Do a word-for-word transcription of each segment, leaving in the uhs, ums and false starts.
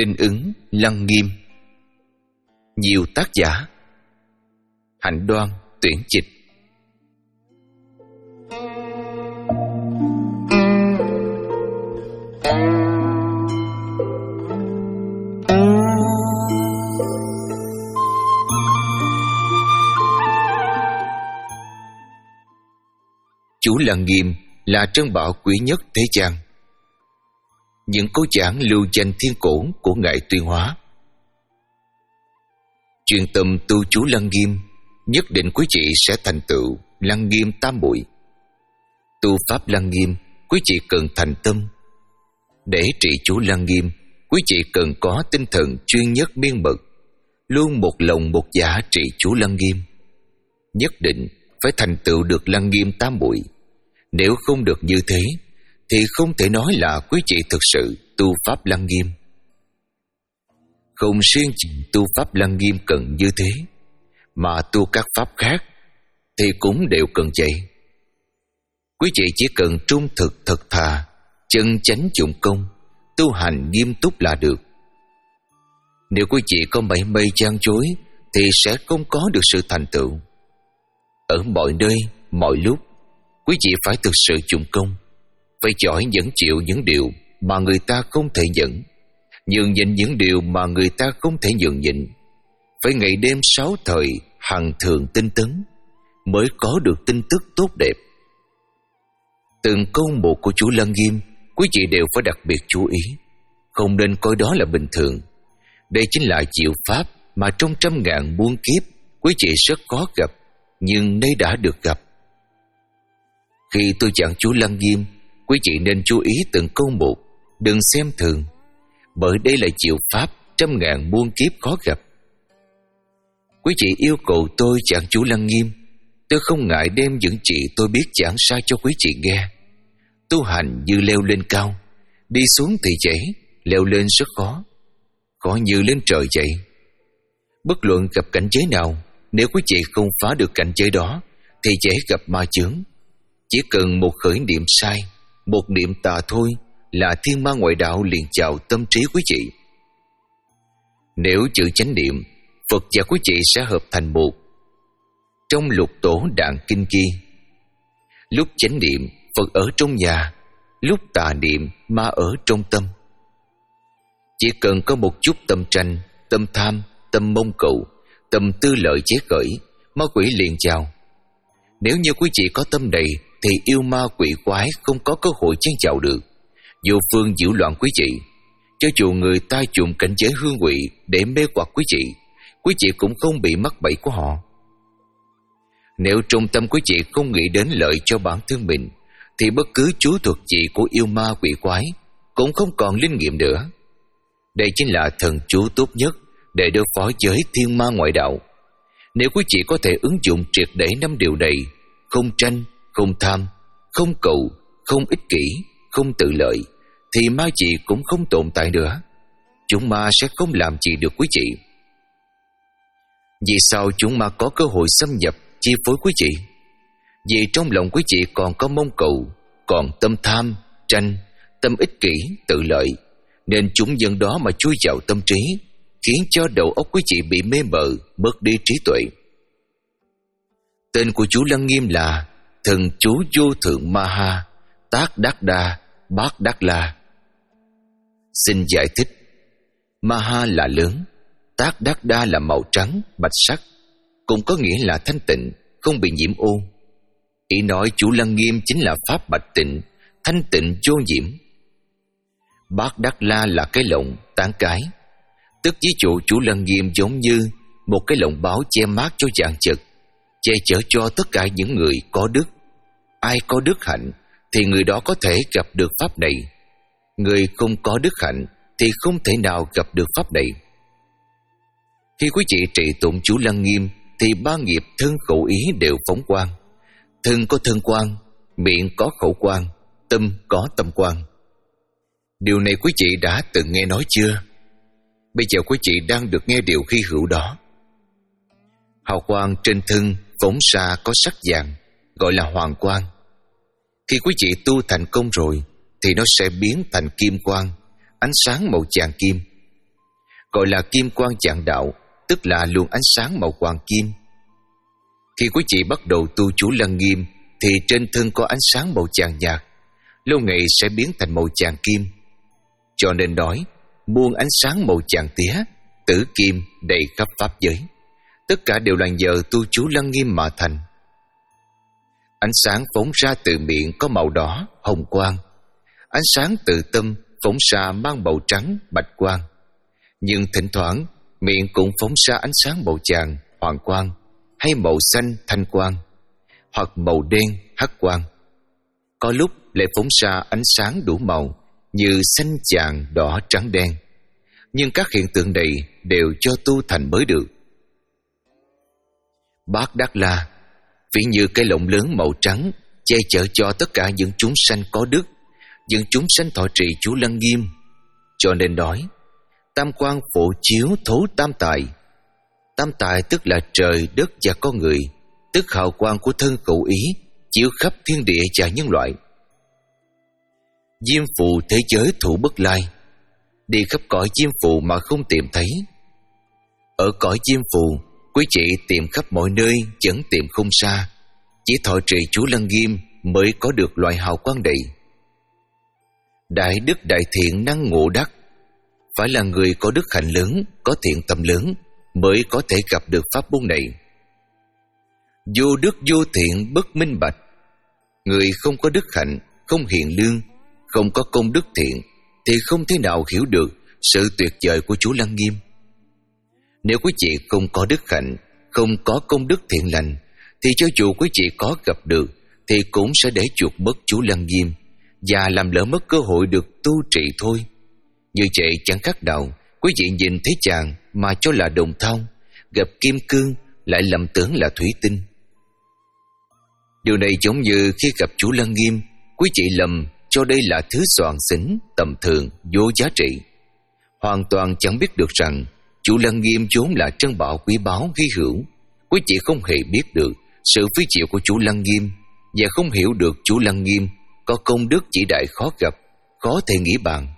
Linh ứng Lăng Nghiêm. Nhiều tác giả. Hạnh Đoan tuyển dịch. Chú Lăng Nghiêm là trân bảo quý nhất thế gian. Những câu giảng lưu danh thiên cổ của Ngài Tuyên Hóa. Chuyên tâm tu chú Lăng Nghiêm, nhất định quý vị sẽ thành tựu Lăng Nghiêm tam muội. Tu pháp Lăng Nghiêm, quý vị cần thành tâm. Để trị chú Lăng Nghiêm, quý vị cần có tinh thần chuyên nhất miên mật, luôn một lòng một dạ trị chú Lăng Nghiêm. Nhất định phải thành tựu được Lăng Nghiêm tam muội. Nếu không được như thế, thì không thể nói là quý vị thực sự tu pháp Lăng Nghiêm. Không riêng tu pháp Lăng Nghiêm cần như thế, mà tu các pháp khác thì cũng đều cần vậy. Quý vị chỉ cần trung thực thật thà, chân chánh dụng công, tu hành nghiêm túc là được. Nếu quý vị có mảy may gian dối thì sẽ không có được sự thành tựu. Ở mọi nơi, mọi lúc, quý vị phải thực sự dụng công, phải giỏi nhẫn chịu những điều mà người ta không thể nhẫn, nhường nhịn những điều mà người ta không thể nhường nhịn, phải ngày đêm sáu thời hằng thường tinh tấn mới có được tin tức tốt đẹp. Từng câu một của chú Lăng Nghiêm, quý vị đều phải đặc biệt chú ý, không nên coi đó là bình thường. Đây chính là diệu pháp mà trong trăm ngàn muôn kiếp quý vị rất khó gặp, nhưng nay đã được gặp. Khi tôi giảng chú Lăng Nghiêm, quý vị nên chú ý từng câu một, đừng xem thường, bởi đây là diệu pháp trăm ngàn muôn kiếp khó gặp. Quý vị yêu cầu tôi giảng chú Lăng Nghiêm, tôi không ngại đem những gì tôi biết giảng ra cho quý vị nghe. Tu hành như leo lên cao, đi xuống thì dễ, leo lên rất khó, khó như lên trời vậy. Bất luận gặp cảnh giới nào, nếu quý vị không phá được cảnh giới đó thì dễ gặp ma chướng. Chỉ cần một khởi niệm sai, một niệm tà thôi là thiên ma ngoại đạo liền chào tâm trí quý vị. Nếu chữ chánh niệm, Phật và quý vị sẽ hợp thành một. Trong lục tổ đạn kinh ghi, lúc chánh niệm Phật ở trong nhà, lúc tà niệm ma ở trong tâm. Chỉ cần có một chút tâm tranh, tâm tham, tâm mong cầu, tâm tư lợi chế khởi, ma quỷ liền chào. Nếu như quý vị có tâm này thì yêu ma quỷ quái không có cơ hội chen chào được, vô phương nhiễu loạn quý vị. Cho dù người ta dùng cảnh giới hương quỷ để mê hoặc quý vị, quý vị cũng không bị mắc bẫy của họ. Nếu trong tâm quý vị không nghĩ đến lợi cho bản thân mình, thì bất cứ chú thuật gì của yêu ma quỷ quái cũng không còn linh nghiệm nữa. Đây chính là thần chú tốt nhất để đối phó với thiên ma ngoại đạo. Nếu quý vị có thể ứng dụng triệt để năm điều này, không tranh, không tham, không cầu, không ích kỷ, không tự lợi, thì ma gì cũng không tồn tại nữa. Chúng ma sẽ không làm gì được quý vị. Vì sao chúng ma có cơ hội xâm nhập, chi phối quý vị? Vì trong lòng quý vị còn có mong cầu, còn tâm tham, tranh, tâm ích kỷ, tự lợi, nên chúng dân đó mà chui vào tâm trí, khiến cho đầu óc quý vị bị mê mờ, mất đi trí tuệ. Tên của chú Lăng Nghiêm là Thần chú vô thượng Maha Tác Đắc Đa Bát Đắc La. Xin giải thích. Maha là lớn, Tác Đắc Đa là màu trắng, bạch sắc, cũng có nghĩa là thanh tịnh, không bị nhiễm ô. Ý nói chú Lăng Nghiêm chính là pháp bạch tịnh, thanh tịnh vô nhiễm. Bát Đắc La là cái lồng tán cái, tức ví dụ chú Lăng Nghiêm giống như một cái lồng báo che mát cho vạn vật, che chở cho tất cả những người có đức. Ai có đức hạnh thì người đó có thể gặp được pháp này. Người không có đức hạnh thì không thể nào gặp được pháp này. Khi quý vị trì tụng chú Lăng Nghiêm thì ba nghiệp thân khẩu ý đều phóng quang. Thân có thân quang, miệng có khẩu quang, tâm có tâm quang. Điều này quý vị đã từng nghe nói chưa? Bây giờ quý vị đang được nghe điều hy hữu đó. Hào quang trên thân phóng ra có sắc vàng, gọi là hoàng quang. Khi quý vị tu thành công rồi thì nó sẽ biến thành kim quang, ánh sáng màu vàng kim. gọi là kim quang vạn đạo, tức là luồng ánh sáng màu hoàng kim. Khi quý vị bắt đầu tu chú Lăng Nghiêm thì trên thân có ánh sáng màu vàng nhạt, lâu ngày sẽ biến thành màu vàng kim. Cho nên nói muôn ánh sáng màu vàng tía, tử kim đầy khắp pháp giới, tất cả đều là nhờ tu chú Lăng Nghiêm mà thành. Ánh sáng phóng ra từ miệng có màu đỏ, hồng quang. Ánh sáng từ tâm phóng ra mang màu trắng, bạch quang. Nhưng thỉnh thoảng miệng cũng phóng ra ánh sáng màu vàng, hoàng quang, hay màu xanh, thanh quang, hoặc màu đen, hắc quang. Có lúc lại phóng ra ánh sáng đủ màu như xanh, vàng, đỏ, trắng, đen. Nhưng các hiện tượng này đều cho tu thành mới được. Bát Đát La ví như cái lồng lớn màu trắng che chở cho tất cả những chúng sanh có đức, những chúng sanh thọ trì chú Lăng Nghiêm. Cho nên nói tam quang phổ chiếu thấu tam tài. Tam tài tức là trời, đất và con người, tức hào quang của thân cậu ý chiếu khắp thiên địa và nhân loại. Diêm phù thế giới thủ bất lai, đi khắp cõi diêm phù mà không tìm thấy. Ở cõi diêm phù, quý vị tìm khắp mọi nơi vẫn tìm không xa, chỉ thọ trì chú Lăng Nghiêm mới có được loại hào quang này. Đại đức đại thiện năng ngộ đắc, phải là người có đức hạnh lớn, có thiện tâm lớn mới có thể gặp được pháp môn này. Vô đức vô thiện bất minh bạch, người không có đức hạnh, không hiền lương, không có công đức thiện thì không thể nào hiểu được sự tuyệt vời của chú Lăng Nghiêm. Nếu quý vị không có đức hạnh, không có công đức thiện lành, thì cho dù quý vị có gặp được thì cũng sẽ để chuột mất chú Lăng Nghiêm và làm lỡ mất cơ hội được tu trị thôi. Như vậy chẳng khác nào quý vị nhìn thấy chàng mà cho là đồng thau, gặp kim cương lại lầm tưởng là thủy tinh. Điều này giống như khi gặp chú Lăng Nghiêm, quý vị lầm cho đây là thứ soàn xỉn, tầm thường, vô giá trị, hoàn toàn chẳng biết được rằng chú Lăng Nghiêm vốn là trân bảo quý báu hy hữu. Quý vị không hề biết được sự phi diệu của chú Lăng Nghiêm và không hiểu được chú Lăng Nghiêm có công đức chỉ đại khó gặp, khó thể nghĩ bàn.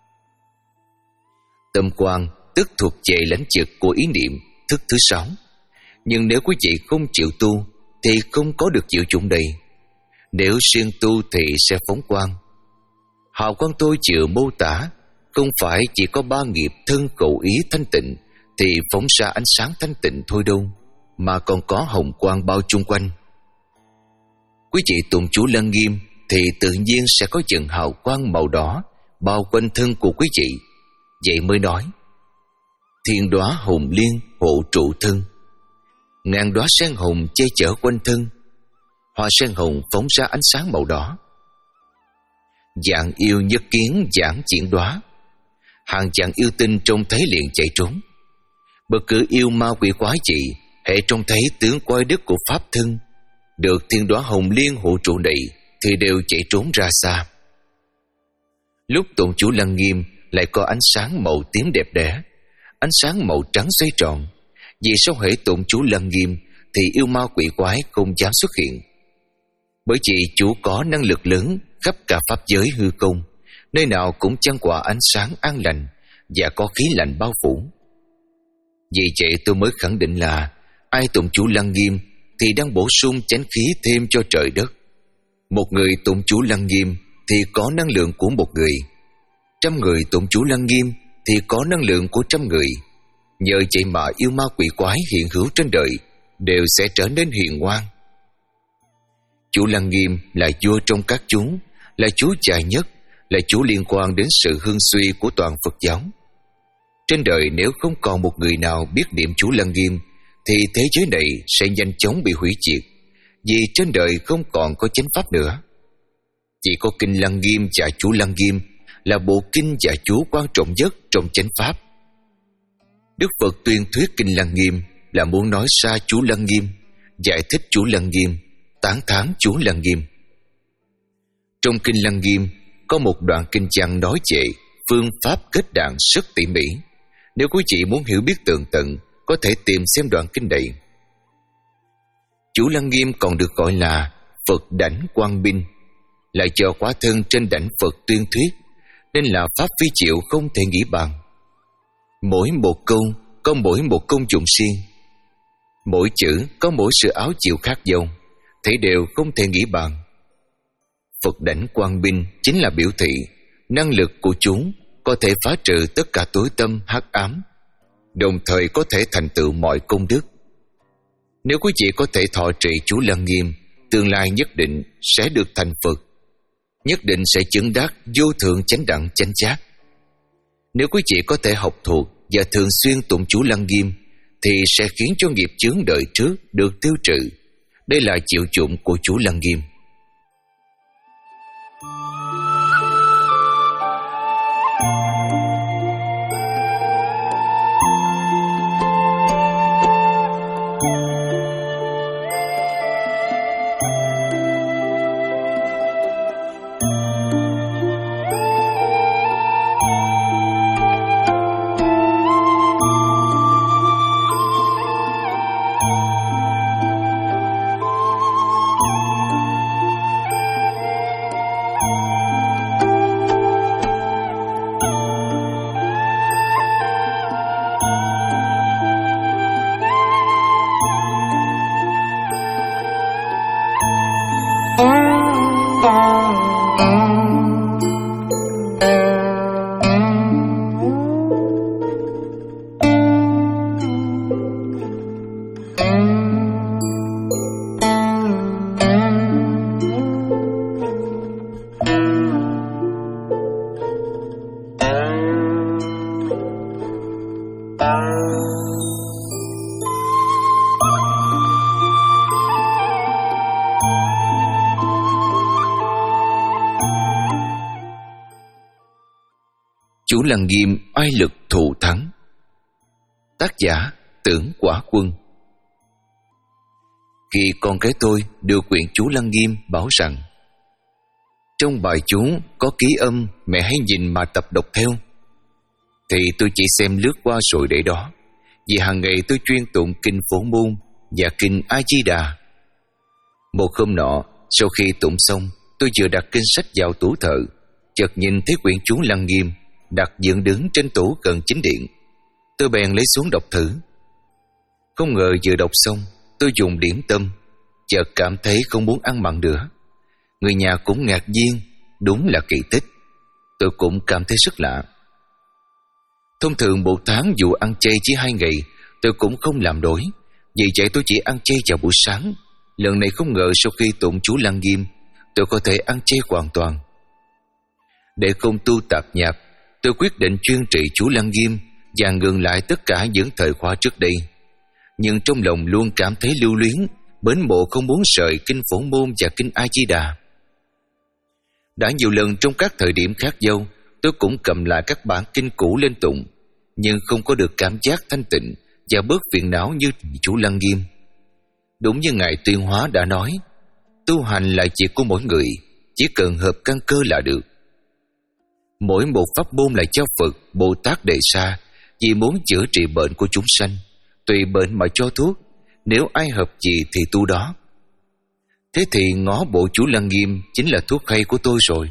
Tâm quang tức thuộc về lãnh vực của ý niệm, thức thứ sáu. Nhưng nếu quý vị không chịu tu thì không có được chịu dụng đây. Nếu siêng tu thì sẽ phóng quang. Hào quang tôi chịu mô tả không phải chỉ có ba nghiệp thân khẩu ý thanh tịnh thì phóng ra ánh sáng thanh tịnh thôi đâu, mà còn có hồng quang bao chung quanh. Quý vị tụng chú Lăng Nghiêm thì tự nhiên sẽ có dần hào quang màu đỏ bao quanh thân của quý vị. Vậy mới nói thiên đóa hồng liên hộ trụ thân, ngàn đóa sen hồng che chở quanh thân. Hoa sen hồng phóng ra ánh sáng màu đỏ. Dạng yêu nhất kiến giảng diễn đóa, hàng dạng yêu tinh trông thấy liền chạy trốn. Bất cứ yêu ma quỷ quái gì hễ trông thấy tướng quái đức của pháp thân được thiên đóa hồng liên hộ trụ này thì đều chạy trốn ra xa. Lúc tụng chú Lăng Nghiêm lại có ánh sáng màu tím đẹp đẽ, ánh sáng màu trắng xoay tròn. Vì sao hễ tụng chú Lăng Nghiêm thì yêu ma quỷ quái không dám xuất hiện? Bởi vì chú có năng lực lớn khắp cả pháp giới hư không, nơi nào cũng chan hòa ánh sáng an lành và có khí lạnh bao phủ. Vì vậy tôi mới khẳng định là ai tụng chú Lăng Nghiêm thì đang bổ sung chánh khí thêm cho trời đất. Một người tụng chú Lăng Nghiêm thì có năng lượng của một người, trăm người tụng chú Lăng Nghiêm thì có năng lượng của trăm người. Nhờ vậy mà yêu ma quỷ quái hiện hữu trên đời đều sẽ trở nên hiền ngoan. Chú Lăng Nghiêm là vua trong các chú, là chú dài nhất, là chú liên quan đến sự hưng suy của toàn Phật giáo. Trên đời nếu không còn một người nào biết niệm chú Lăng Nghiêm thì thế giới này sẽ nhanh chóng bị hủy diệt, vì trên đời không còn có chánh pháp nữa. Chỉ có kinh Lăng Nghiêm và chú Lăng Nghiêm là bộ kinh và chú quan trọng nhất trong chánh pháp. Đức Phật tuyên thuyết kinh Lăng Nghiêm là muốn nói xa chú Lăng Nghiêm, giải thích chú Lăng Nghiêm, tán thán chú Lăng Nghiêm. Trong kinh Lăng Nghiêm có một đoạn kinh văn nói về phương pháp kết đàn rất tỉ mỉ. Nếu quý vị muốn hiểu biết tường tận, có thể tìm xem đoạn kinh này. Chú Lăng Nghiêm còn được gọi là Phật đảnh quang minh, là do hóa thân trên đảnh Phật tuyên thuyết, nên là pháp phi diệu không thể nghĩ bàn. Mỗi một câu có mỗi một công dụng riêng, mỗi chữ có mỗi sự áo chịu khác nhau, thế đều không thể nghĩ bàn. Phật đảnh quang minh chính là biểu thị năng lực của chúng có thể phá trừ tất cả tối tâm hắc ám, đồng thời có thể thành tựu mọi công đức. Nếu quý vị có thể thọ trì chú Lăng Nghiêm, tương lai nhất định sẽ được thành Phật, nhất định sẽ chứng đắc vô thượng chánh đẳng chánh giác. Nếu quý vị có thể học thuộc và thường xuyên tụng chú Lăng Nghiêm, thì sẽ khiến cho nghiệp chướng đời trước được tiêu trừ. Đây là chịu dụng của chú Lăng Nghiêm. Chú Lăng Nghiêm oai lực thù thắng. Tác giả Tưởng Quả Quân. Khi con cái tôi đưa quyển chú Lăng Nghiêm bảo rằng trong bài chú có ký âm mẹ hãy nhìn mà tập đọc theo, thì tôi chỉ xem lướt qua rồi để đó, vì hàng ngày tôi chuyên tụng kinh Phổ Môn và kinh A Di Đà. Một hôm nọ, sau khi tụng xong, tôi vừa đặt kinh sách vào tủ thờ, chợt nhìn thấy quyển chú Lăng Nghiêm đặt dựng đứng trên tủ gần chính điện. Tôi bèn lấy xuống đọc thử. Không ngờ vừa đọc xong, tôi dùng điểm tâm, chợt cảm thấy không muốn ăn mặn nữa. Người nhà cũng ngạc nhiên, đúng là kỳ tích. Tôi cũng cảm thấy rất lạ. Thông thường một tháng dù ăn chay chỉ hai ngày, tôi cũng không làm đổi. Vì vậy tôi chỉ ăn chay vào buổi sáng. Lần này không ngờ sau khi tụng chú Lăng Nghiêm, tôi có thể ăn chay hoàn toàn. Để không tu tạp nhạp, tôi quyết định chuyên trị chú Lăng Nghiêm và ngừng lại tất cả những thời khóa trước đây. Nhưng trong lòng luôn cảm thấy lưu luyến, mến mộ không muốn rời kinh Phổ Môn và kinh A Di Đà. Đã nhiều lần trong các thời điểm khác nhau, tôi cũng cầm lại các bản kinh cũ lên tụng, nhưng không có được cảm giác thanh tịnh và bớt phiền não như chú Lăng Nghiêm. Đúng như Ngài Tuyên Hóa đã nói, tu hành là việc của mỗi người, chỉ cần hợp căn cơ là được. Mỗi một pháp môn là do Phật, Bồ Tát đề ra, vì muốn chữa trị bệnh của chúng sanh, tùy bệnh mà cho thuốc, nếu ai hợp gì thì tu đó. Thế thì ngó bộ chú Lăng Nghiêm chính là thuốc hay của tôi rồi.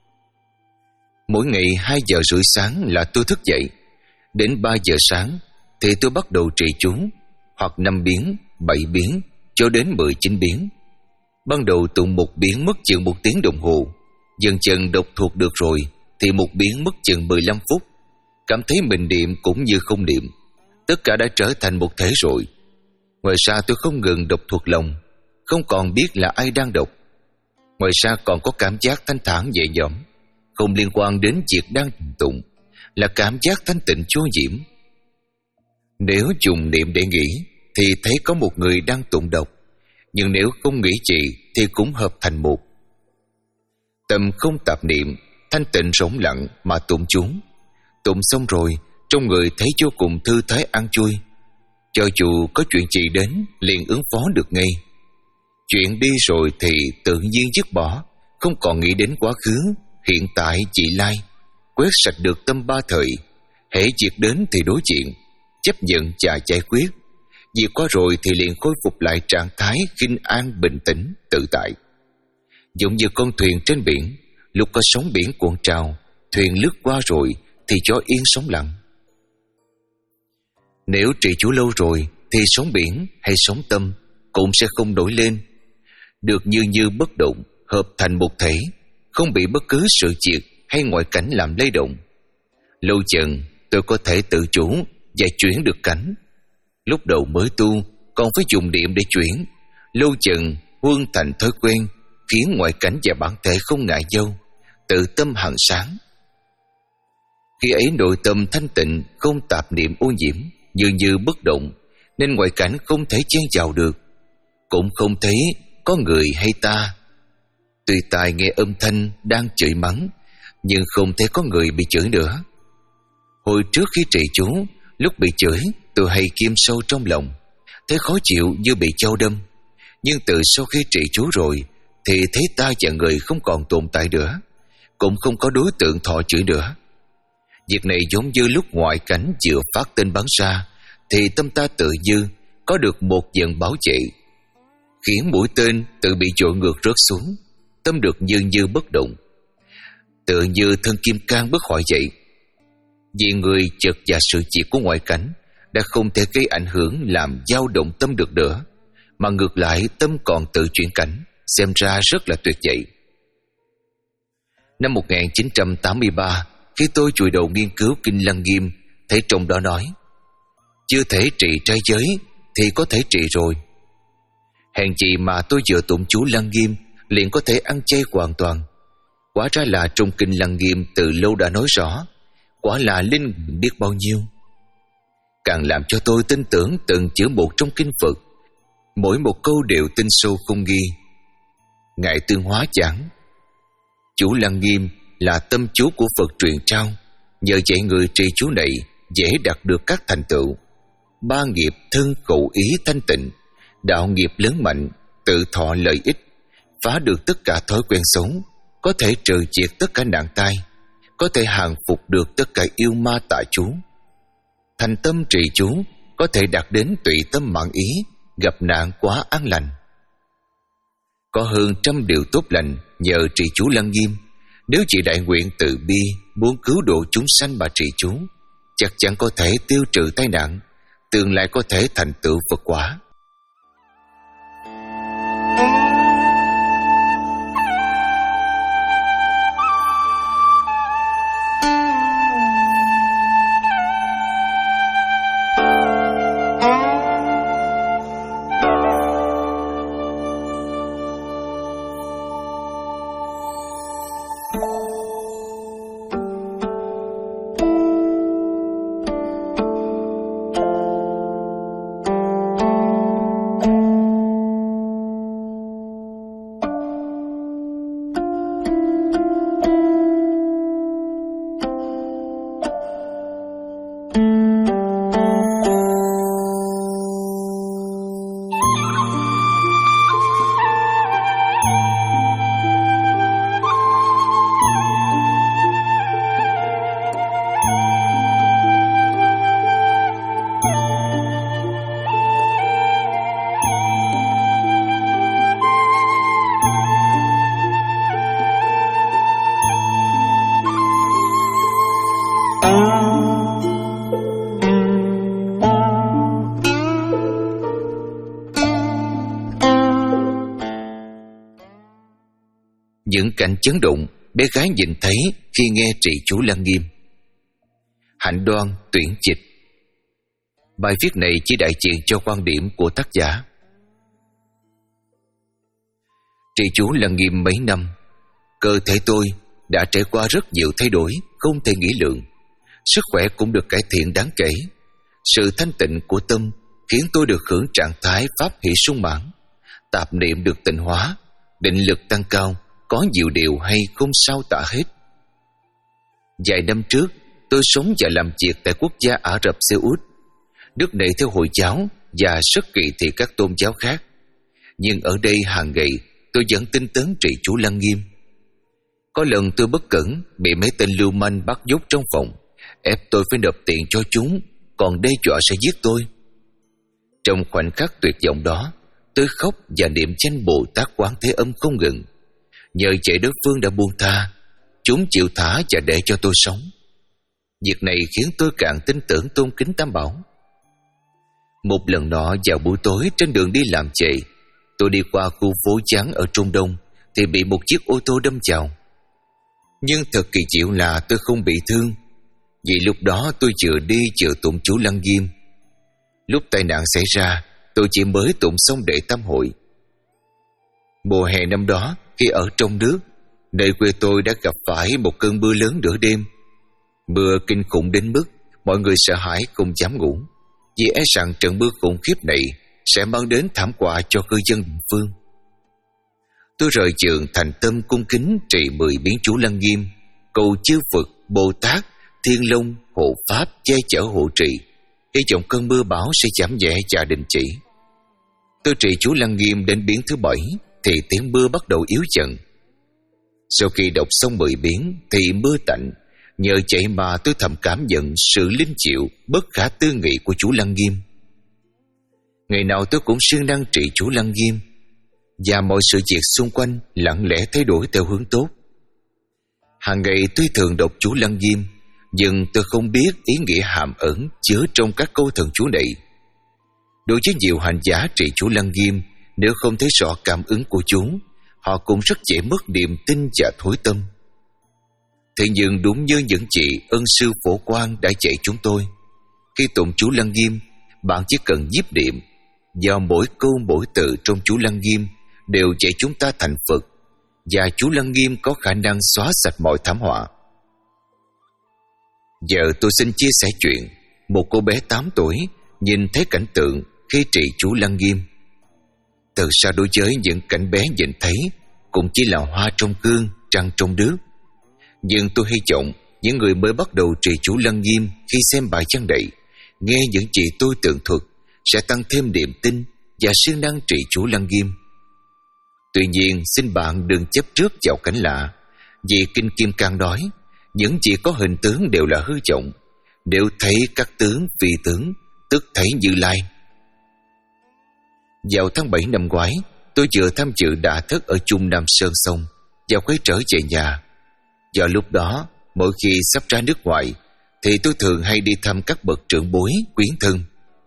Mỗi ngày hai giờ rưỡi sáng là tôi thức dậy, đến ba giờ sáng thì tôi bắt đầu trì chú, hoặc năm biến, bảy biến, cho đến mười chín biến. Ban đầu tụng một biến mất chừng một tiếng đồng hồ, dần dần đọc thuộc được rồi thì một biến mất chừng mười lăm phút. Cảm thấy mình niệm cũng như không niệm, tất cả đã trở thành một thể rồi. Ngoài ra tôi không ngừng đọc thuộc lòng, không còn biết là ai đang đọc. Ngoài ra còn có cảm giác thanh thản nhẹ nhõm, không liên quan đến việc đang tụng, là cảm giác thanh tịnh vô nhiễm. Nếu dùng niệm để nghĩ thì thấy có một người đang tụng đọc, nhưng nếu không nghĩ gì thì cũng hợp thành một. Tâm không tạp niệm, thanh tịnh rỗng lặng mà tụng chú. Tụng xong rồi, trong người thấy vô cùng thư thái an vui. Cho dù có chuyện gì đến, liền ứng phó được ngay. Chuyện đi rồi thì tự nhiên dứt bỏ, không còn nghĩ đến quá khứ, hiện tại, vị lai. Quét sạch được tâm ba thời, hễ việc đến thì đối diện, chấp nhận và giải quyết. Việc qua rồi thì liền khôi phục lại trạng thái khinh an, bình tĩnh, tự tại. Giống như con thuyền trên biển, lúc có sóng biển cuộn trào, thuyền lướt qua rồi thì cho yên sóng lặng. Nếu trì chú lâu rồi thì sóng biển hay sóng tâm cũng sẽ không nổi lên, được như như bất động, hợp thành một thể, không bị bất cứ sự việc hay ngoại cảnh làm lay động. Lâu dần tôi có thể tự chủ và chuyển được cảnh. Lúc đầu mới tu còn phải dùng niệm để chuyển, lâu dần huân thành thói quen, khiến ngoại cảnh và bản thể không ngại nhau, tự tâm hằng sáng. Khi ấy nội tâm thanh tịnh, không tạp niệm ô nhiễm, như như bất động, nên ngoại cảnh không thể chen vào được, cũng không thấy có người hay ta. Tuy tai nghe âm thanh đang chửi mắng, nhưng không thấy có người bị chửi nữa. Hồi trước khi trì chú, lúc bị chửi tôi hay kim sâu trong lòng, thấy khó chịu như bị châu đâm. Nhưng từ sau khi trì chú rồi thì thấy ta và người không còn tồn tại nữa, cũng không có đối tượng thọ chửi nữa. Việc này giống như lúc ngoại cảnh vừa phát tên bắn ra thì tâm ta tự như có được một dần bảo vệ, khiến mũi tên tự bị dội ngược rớt xuống, tâm được như như bất động, tự như thân kim cang bất khỏi dậy. Vì người chợt và sự việc của ngoại cảnh đã không thể gây ảnh hưởng làm dao động tâm được nữa, mà ngược lại tâm còn tự chuyển cảnh, xem ra rất là tuyệt vời. Năm một nghìn chín trăm tám mươi ba, khi tôi chùi đầu nghiên cứu Kinh Lăng Nghiêm, thấy trong đó nói chưa thể trị trai giới thì có thể trị rồi. Hèn gì mà tôi vừa tụng chú Lăng Nghiêm liền có thể ăn chay hoàn toàn. Quả ra là trong Kinh Lăng Nghiêm từ lâu đã nói rõ, quả là linh biết bao nhiêu. Càng làm cho tôi tin tưởng từng chữ một trong kinh Phật, mỗi một câu đều tinh sâu không nghi. Ngài Tương Hóa giảng, chú Lăng Nghiêm là tâm chú của Phật truyền trao, nhờ vậy người trì chú này dễ đạt được các thành tựu. Ba nghiệp thân khẩu ý thanh tịnh, đạo nghiệp lớn mạnh, tự thọ lợi ích, phá được tất cả thói quen xấu, có thể trừ diệt tất cả nạn tai, có thể hàng phục được tất cả yêu ma tà chú. Thành tâm trì chú có thể đạt đến tùy tâm mãn ý, gặp nạn quá an lành. Có hơn trăm điều tốt lành nhờ trì chú Lăng Nghiêm. Nếu chị đại nguyện từ bi muốn cứu độ chúng sanh mà trì chú, chắc chắn có thể tiêu trừ tai nạn, tương lai có thể thành tựu Phật quả. Những cảnh chấn động bé gái nhìn thấy khi nghe trì chú Lăng Nghiêm. Hạnh Đoan tuyển dịch. Bài viết này chỉ đại diện cho quan điểm của tác giả. Trì chú Lăng Nghiêm mấy năm, cơ thể tôi đã trải qua rất nhiều thay đổi không thể nghĩ lượng. Sức khỏe cũng được cải thiện đáng kể. Sự thanh tịnh của tâm khiến tôi được hưởng trạng thái pháp hỷ sung mãn, tạp niệm được tịnh hóa, định lực tăng cao, có nhiều điều hay không sao tả hết. Vài năm trước, tôi sống và làm việc tại quốc gia Ả Rập Xê Út. Nước này theo Hồi giáo và rất kỳ thị các tôn giáo khác. Nhưng ở đây hàng ngày tôi vẫn tinh tấn trì chú Lăng Nghiêm. Có lần tôi bất cẩn bị mấy tên lưu manh bắt nhốt trong phòng, ép tôi phải nộp tiền cho chúng, còn đe dọa sẽ giết tôi. Trong khoảnh khắc tuyệt vọng đó, tôi khóc và niệm danh Bồ Tát Quán Thế Âm không ngừng. Nhờ vậy đối phương đã buông tha, chúng chịu thả và để cho tôi sống. Việc này khiến tôi càng tin tưởng tôn kính Tam Bảo. Một lần nọ vào buổi tối trên đường đi làm chạy, tôi đi qua khu phố trắng ở Trung Đông thì bị một chiếc ô tô đâm vào. Nhưng thật kỳ diệu là tôi không bị thương, vì lúc đó tôi vừa đi vừa tụng chú Lăng Nghiêm. Lúc tai nạn xảy ra, tôi chỉ mới tụng xong để tam hội. Mùa hè năm đó, khi ở trong nước, nơi quê tôi đã gặp phải một cơn mưa lớn nửa đêm. Mưa kinh khủng đến mức mọi người sợ hãi không dám ngủ, vì e rằng trận mưa khủng khiếp này sẽ mang đến thảm họa cho cư dân địa phương. Tôi rời giường thành tâm cung kính trì mười biến chú Lăng Nghiêm, cầu chư Phật, Bồ Tát, Thiên Long, hộ pháp che chở hộ trì, hy vọng cơn mưa bão sẽ giảm nhẹ và đình chỉ. Tôi trì chú Lăng Nghiêm đến biến thứ bảy thì tiếng mưa bắt đầu yếu dần. Sau khi đọc xong mười biến thì mưa tạnh. Nhờ vậy mà tôi thầm cảm nhận sự linh chịu bất khả tư nghị của chú Lăng Nghiêm. Ngày nào tôi cũng siêng năng trì chú Lăng Nghiêm, và mọi sự việc xung quanh lặng lẽ thay đổi theo hướng tốt. Hàng ngày tôi thường đọc chú Lăng Nghiêm, nhưng tôi không biết ý nghĩa hàm ẩn chứa trong các câu thần chú này. Đối với nhiều hành giả trì chú Lăng Nghiêm, nếu không thấy rõ cảm ứng của chúng, họ cũng rất dễ mất niềm tin và thối tâm. Thế nhưng đúng như những chị ân sư Phổ Quang đã dạy chúng tôi, khi tụng chú Lăng Nghiêm, bạn chỉ cần nhiếp niệm, vào mỗi câu mỗi từ trong chú Lăng Nghiêm đều dạy chúng ta thành Phật, và chú Lăng Nghiêm có khả năng xóa sạch mọi thảm họa. Giờ tôi xin chia sẻ chuyện một cô bé tám tuổi nhìn thấy cảnh tượng khi trì chú Lăng Nghiêm. Từ xa đối với những cảnh bé nhìn thấy cũng chỉ là hoa trong gương, trăng trong nước. Nhưng tôi hy vọng những người mới bắt đầu trì chú Lăng Nghiêm khi xem bài văn này, nghe những gì tôi tường thuật, sẽ tăng thêm niềm tin và siêng năng trì chú Lăng Nghiêm. Tuy nhiên, xin bạn đừng chấp trước vào cảnh lạ, vì Kinh Kim Cang nói những gì có hình tướng đều là hư vọng, nếu thấy các tướng phi tướng, tức thấy Như Lai. Vào tháng bảy năm ngoái, tôi vừa tham dự đả thất ở Trung Nam Sơn xong và quay trở về nhà. Vào lúc đó, mỗi khi sắp ra nước ngoài thì tôi thường hay đi thăm các bậc trưởng bối, quyến thân.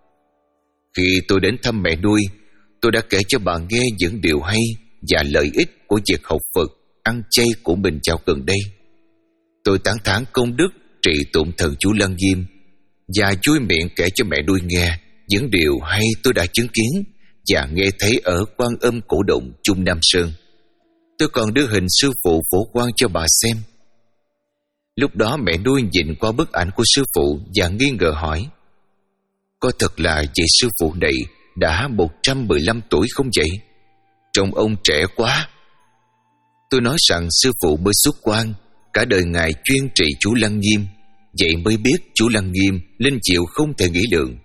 Khi tôi đến thăm mẹ nuôi, tôi đã kể cho bà nghe những điều hay và lợi ích của việc học Phật, ăn chay của mình dạo gần đây. Tôi tán thán công đức trì tụng thần chú Lăng Nghiêm và vui miệng kể cho mẹ nuôi nghe những điều hay tôi đã chứng kiến và nghe thấy ở Quan Âm Cổ Động, Trung Nam Sơn. Tôi còn đưa hình sư phụ Phổ Quang cho bà xem. Lúc đó mẹ nuôi nhìn qua bức ảnh của sư phụ và nghi ngờ hỏi: có thật là vị sư phụ này đã một trăm mười lăm tuổi không vậy? Trông ông trẻ quá. Tôi nói rằng sư phụ mới xuất quan, cả đời ngài chuyên trì chú Lăng Nghiêm, vậy mới biết chú Lăng Nghiêm linh diệu không thể nghĩ lượng.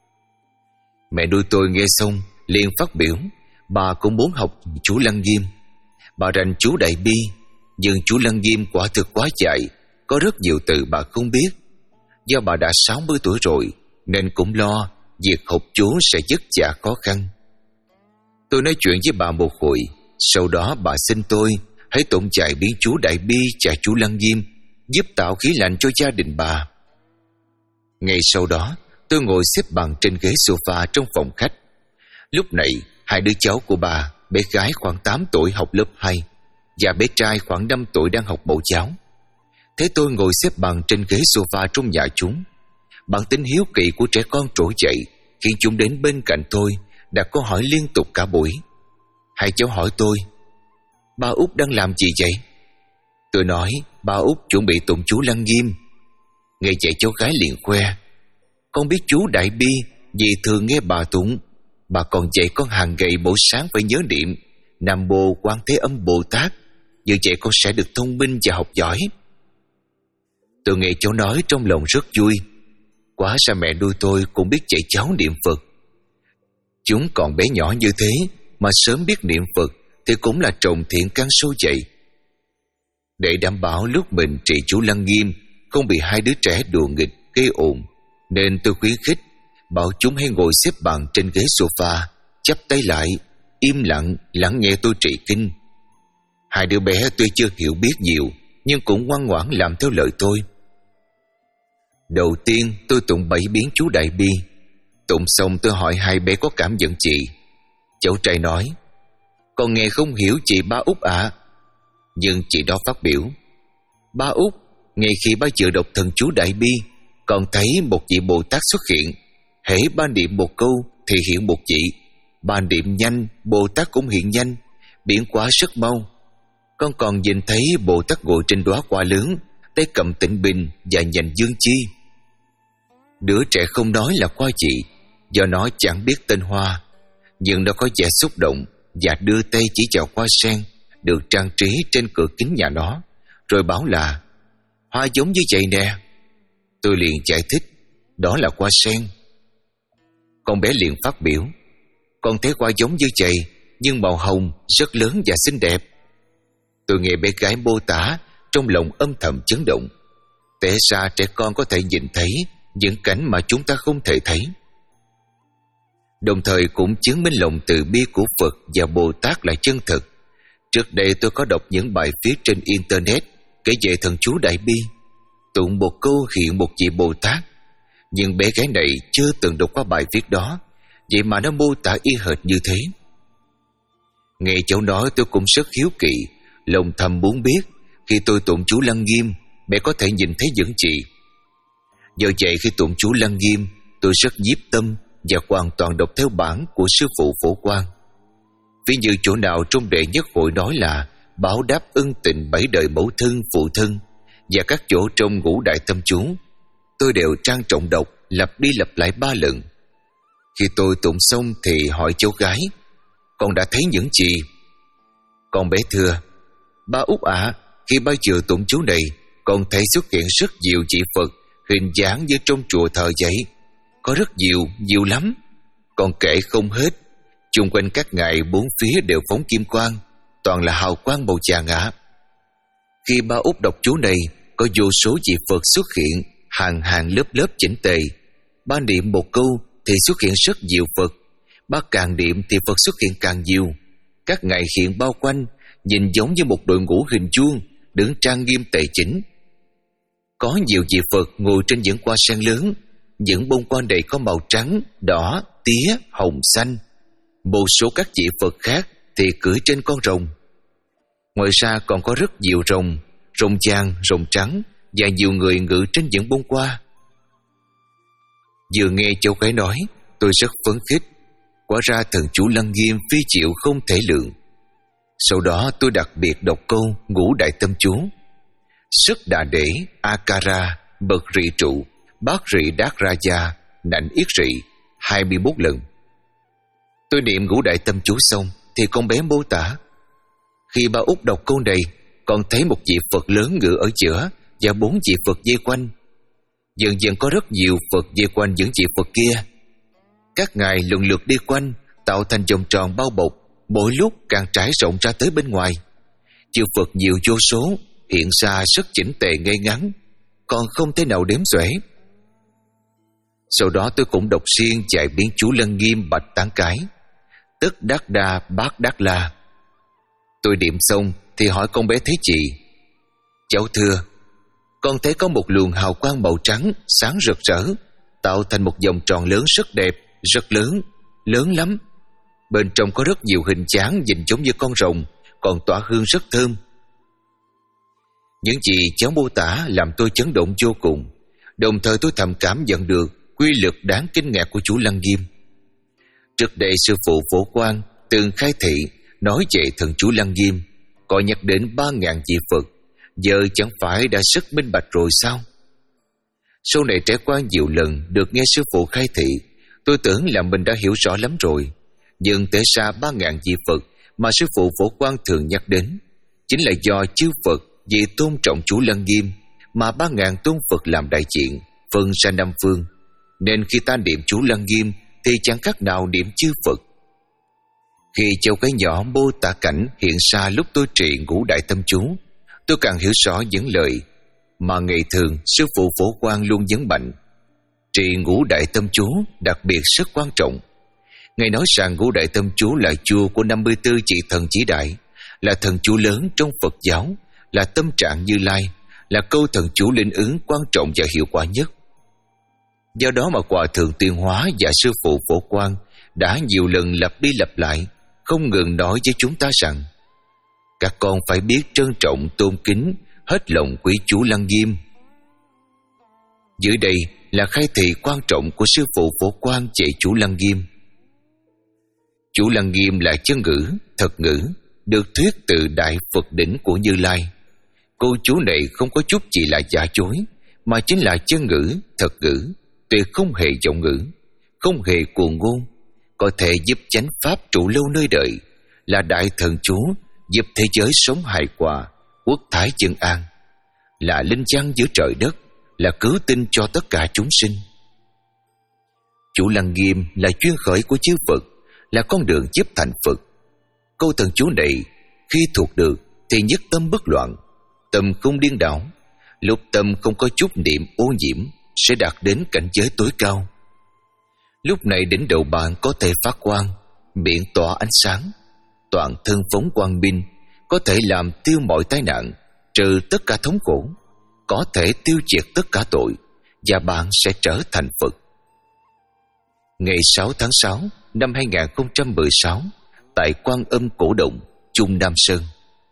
Mẹ nuôi tôi nghe xong liền phát biểu bà cũng muốn học chú Lăng Nghiêm. Bà rành chú Đại Bi, nhưng chú Lăng Nghiêm quả thực quá dài, có rất nhiều từ bà không biết. Do bà đã sáu mươi tuổi rồi nên cũng lo việc học chú sẽ rất chả khó khăn. Tôi nói chuyện với bà một hồi, sau đó bà xin tôi hãy tụng chạy biến chú Đại Bi và chú Lăng Nghiêm, giúp tạo khí lạnh cho gia đình bà. Ngay sau đó, tôi ngồi xếp bằng trên ghế sofa trong phòng khách. Lúc này, hai đứa cháu của bà, bé gái khoảng tám tuổi học lớp hai và bé trai khoảng năm tuổi đang học mẫu giáo. Thế tôi ngồi xếp bằng trên ghế sofa trong nhà chúng. Bản tính hiếu kỳ của trẻ con trỗi dậy khiến chúng đến bên cạnh tôi đặt câu hỏi liên tục cả buổi. Hai cháu hỏi tôi: ba Út đang làm gì vậy? Tôi nói ba Út chuẩn bị tụng chú Lăng Nghiêm. Nghe vậy cháu gái liền khoe: con biết chú Đại Bi vì thường nghe bà tụng. Bà còn dạy con hàng ngày mỗi sáng phải nhớ niệm Nam Mô Quan Thế Âm Bồ Tát, như vậy con sẽ được thông minh và học giỏi. Tôi nghe cháu nói trong lòng rất vui. Quá ra mẹ nuôi tôi cũng biết dạy cháu niệm Phật. Chúng còn bé nhỏ như thế mà sớm biết niệm Phật thì cũng là trồng thiện căn sâu vậy. Để đảm bảo lúc mình trì chú Lăng Nghiêm không bị hai đứa trẻ đùa nghịch gây ồn, nên tôi khuyến khích bảo chúng hãy ngồi xếp bằng trên ghế sofa, chắp tay lại, im lặng lắng nghe tôi trì kinh. Hai đứa bé tuy chưa hiểu biết nhiều nhưng cũng ngoan ngoãn làm theo lời tôi. Đầu tiên tôi tụng bảy biến chú Đại Bi. Tụng xong tôi hỏi hai bé có cảm nhận gì. Cháu trai nói: Con nghe không hiểu chị ba Út ạ. À. Nhưng chị đó phát biểu: Ba Út, ngay khi ba vừa đọc thần chú Đại Bi, con thấy một vị Bồ Tát xuất hiện. Hễ ba niệm một câu thì hiện một vị. Ba niệm nhanh, Bồ Tát cũng hiện nhanh, biến hóa rất mau. Con còn nhìn thấy Bồ Tát ngồi trên đóa hoa lớn, tay cầm tịnh bình và nhành dương chi. Đứa trẻ không nói là qua chị, do nó chẳng biết tên hoa, nhưng nó có vẻ xúc động và đưa tay chỉ vào hoa sen được trang trí trên cửa kính nhà nó, rồi bảo là: Hoa giống như vậy nè. Tôi liền giải thích: Đó là hoa sen. Con bé liền phát biểu: Con thấy hoa giống như vậy, nhưng màu hồng rất lớn và xinh đẹp. Tôi nghe bé gái mô tả, trong lòng âm thầm chấn động. Té ra trẻ con có thể nhìn thấy những cảnh mà chúng ta không thể thấy. Đồng thời cũng chứng minh lòng từ bi của Phật và Bồ Tát là chân thực. Trước đây tôi có đọc những bài viết trên Internet kể về thần chú Đại Bi, tụng một câu hiện một vị Bồ Tát. Nhưng bé gái này chưa từng đọc qua bài viết đó, vậy mà nó mô tả y hệt như thế. Nghe cháu nói tôi cũng rất hiếu kỳ, lòng thầm muốn biết khi tôi tụng chú Lăng Nghiêm, bé có thể nhìn thấy những gì. Do vậy khi tụng chú Lăng Nghiêm, tôi rất nhiếp tâm và hoàn toàn đọc theo bản của sư phụ Phổ Quang. Ví như chỗ nào trong đệ nhất hội nói là báo đáp ân tình bảy đời mẫu thân, phụ thân, và các chỗ trong ngũ đại tâm chú, tôi đều trang trọng đọc, lặp đi lặp lại ba lần. Khi tôi tụng xong thì hỏi cháu gái: Con đã thấy những gì? Con bé thưa: Ba Út ạ, à, khi ba vừa tụng chú này, con thấy xuất hiện rất nhiều vị Phật hình dáng như trong chùa thờ vậy. Có rất nhiều, nhiều lắm. Con kể không hết. Chung quanh các ngài bốn phía đều phóng kim quang, toàn là hào quang màu vàng ạ. Khi ba Út đọc chú này, có vô số vị Phật xuất hiện, hàng hàng lớp lớp chỉnh tề. Ba niệm một câu thì xuất hiện rất nhiều Phật. Ba càng niệm thì Phật xuất hiện càng nhiều. Các ngài hiện bao quanh, nhìn giống như một đội ngũ hình chuông, đứng trang nghiêm tề chỉnh. Có nhiều vị Phật ngồi trên những hoa sen lớn. Những bông hoa này có màu trắng, đỏ, tía, hồng, xanh. Một số các vị Phật khác thì cưỡi trên con rồng. Ngoài ra còn có rất nhiều rồng, rồng vàng, rồng trắng, và nhiều người ngự trên những bông hoa. Vừa nghe cháu gái nói, tôi rất phấn khích. Quả ra thần chú Lăng Nghiêm phi diệu không thể lượng. Sau đó tôi đặc biệt đọc câu ngũ đại tâm chú: Sức đà để Akara, bậc rị trụ, bát rị đát ra gia, nạnh yết rị hai mươi mốt lần. Tôi niệm ngũ đại tâm chú xong thì con bé mô tả: Khi ba Út đọc câu này, con thấy một vị Phật lớn ngự ở giữa và bốn vị Phật dây quanh. Dần dần có rất nhiều Phật dây quanh những vị Phật kia. Các ngài lần lượt đi quanh, tạo thành vòng tròn bao bọc, mỗi lúc càng trải rộng ra tới bên ngoài. Chư Phật nhiều vô số, hiện ra rất chỉnh tề ngay ngắn, còn không thể nào đếm xuể. Sau đó tôi cũng đọc riêng vài biến chú Lăng Nghiêm bạch tán cái: Tức đắc đa bát đắc la. Tôi niệm xong thì hỏi con bé thấy gì. Cháu thưa: Con thấy có một luồng hào quang màu trắng sáng rực rỡ, tạo thành một vòng tròn lớn rất đẹp, rất lớn, lớn lắm. Bên trong có rất nhiều hình dáng nhìn giống như con rồng, còn tỏa hương rất thơm. Những gì cháu mô tả làm tôi chấn động vô cùng. Đồng thời tôi thầm cảm nhận được quy lực đáng kinh ngạc của chú Lăng Nghiêm. Trước đây sư phụ Phổ Quang từng khai thị nói về thần chú Lăng Nghiêm, có nhắc đến ba ngàn vị Phật. Giờ chẳng phải đã rất minh bạch rồi sao? Sau này trải qua nhiều lần được nghe sư phụ khai thị, tôi tưởng là mình đã hiểu rõ lắm rồi. Nhưng té ra ba ngàn vị Phật mà sư phụ Phổ Quang thường nhắc đến chính là do chư Phật vì tôn trọng chú Lăng Nghiêm mà ba ngàn tôn Phật làm đại diện, phân ra năm phương. Nên khi ta niệm chú Lăng Nghiêm thì chẳng khác nào niệm chư Phật. Khi cháu cái nhỏ mô tả cảnh hiện ra lúc tôi trì ngũ đại tâm chú, tôi càng hiểu rõ những lời mà ngày thường sư phụ Phổ Quang luôn nhấn mạnh. Trì ngũ đại tâm chú đặc biệt rất quan trọng. Ngài nói rằng ngũ đại tâm chú là chùa của năm mươi tư vị thần chỉ đại, là thần chú lớn trong Phật giáo, là tâm trạng Như Lai, là câu thần chú linh ứng quan trọng và hiệu quả nhất. Do đó mà Hòa Thượng Tuyên Hóa và Sư phụ Phổ Quang đã nhiều lần lặp đi lặp lại, không ngừng nói với chúng ta rằng các con phải biết trân trọng tôn kính, hết lòng quý chú Lăng Nghiêm. Dưới đây là khai thị quan trọng của Sư phụ Phổ Quang dạy chú Lăng Nghiêm. Chú Lăng Nghiêm là chân ngữ, thật ngữ, được thuyết từ Đại Phật đỉnh của Như Lai. Câu chú này không có chút gì là giả dối, mà chính là chân ngữ, thật ngữ, tuyệt không hề vọng ngữ, không hề cuồng ngôn, có thể giúp chánh pháp trụ lâu nơi đời, là đại thần chú giúp thế giới sống hài hòa, quốc thái dân an, là linh văn giữa trời đất, là cứu tinh cho tất cả chúng sinh. Chú Lăng Nghiêm là chuyên khởi của chư Phật, là con đường giúp thành Phật. Câu thần chú này khi thuộc được thì nhất tâm bất loạn, tâm không điên đảo. Lúc tâm không có chút niệm ô nhiễm sẽ đạt đến cảnh giới tối cao. Lúc này đỉnh đầu bạn có thể phát quang, miệng tỏa ánh sáng, toàn thân phóng quang minh, có thể làm tiêu mọi tai nạn, trừ tất cả thống khổ, có thể tiêu diệt tất cả tội, và bạn sẽ trở thành Phật. Ngày sáu tháng sáu năm hai nghìn không trăm mười sáu, tại Quan Âm Cổ Động, Trung Nam Sơn.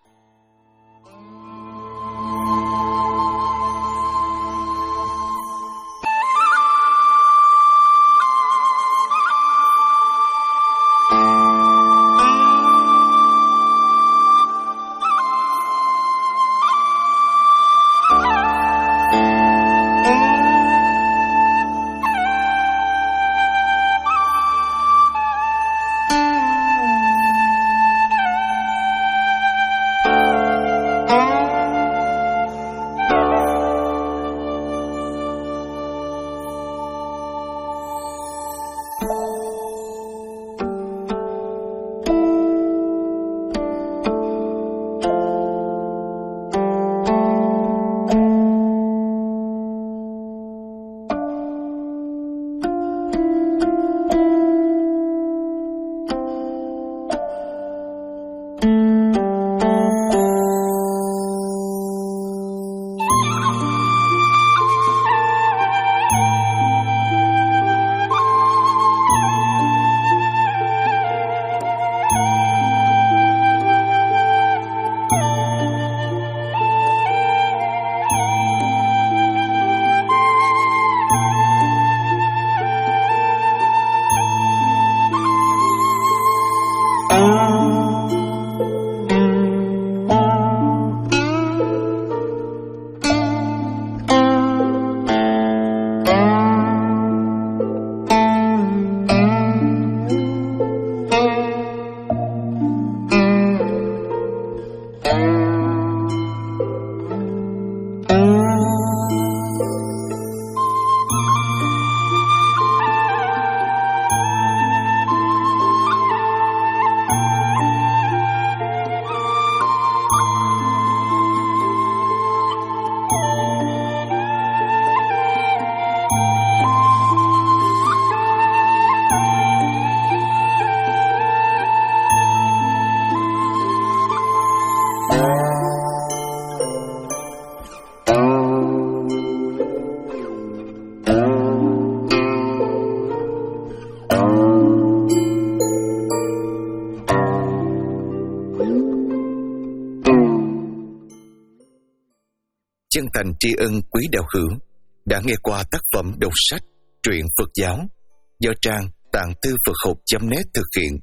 Chân thành tri ân quý đạo hữu đã nghe qua tác phẩm đọc sách truyện Phật giáo do trang tạng thư Phật học chấm net thực hiện.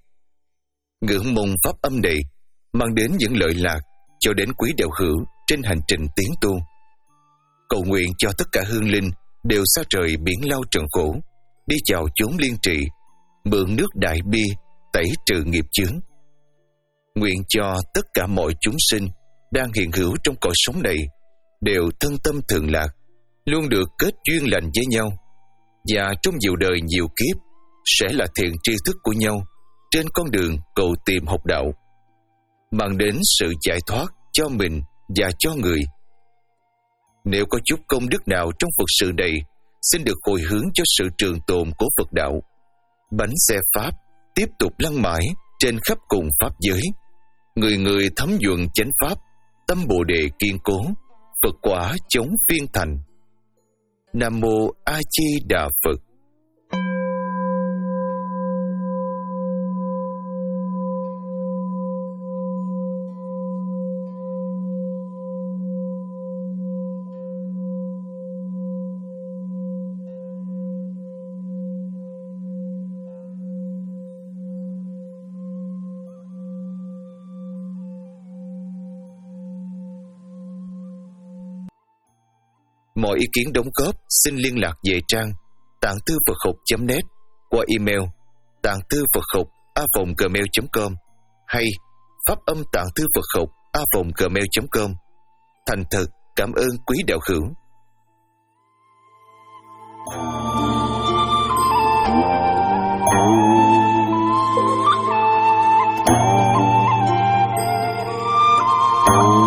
Ngưỡng mong pháp âm này mang đến những lợi lạc cho đến quý đạo hữu trên hành trình tiến tu. Cầu nguyện cho tất cả hương linh đều xa trời biển lao trần khổ, đi vào chốn liên trị, mượn nước đại bi tẩy trừ nghiệp chướng. Nguyện cho tất cả mọi chúng sinh đang hiện hữu trong cõi sống này đều thân tâm thường lạc, luôn được kết duyên lành với nhau, và trong nhiều đời nhiều kiếp sẽ là thiện tri thức của nhau trên con đường cầu tìm học đạo, mang đến sự giải thoát cho mình và cho người. Nếu có chút công đức nào trong Phật sự này, xin được hồi hướng cho sự trường tồn của Phật đạo. Bánh xe Pháp tiếp tục lăn mãi trên khắp cùng Pháp giới. Người người thấm nhuần chánh Pháp, tâm Bồ Đề kiên cố, Phật quả chống phiên thành. Nam Mô A Di Đà Phật. Mọi ý kiến đóng góp xin liên lạc về trang tạng thư Phật học chấm net qua email tạng thư Phật học a còng gmail chấm com hay pháp âm tạng thư Phật học a còng gmail chấm com. Thành thật cảm ơn quý đạo hữu. Oh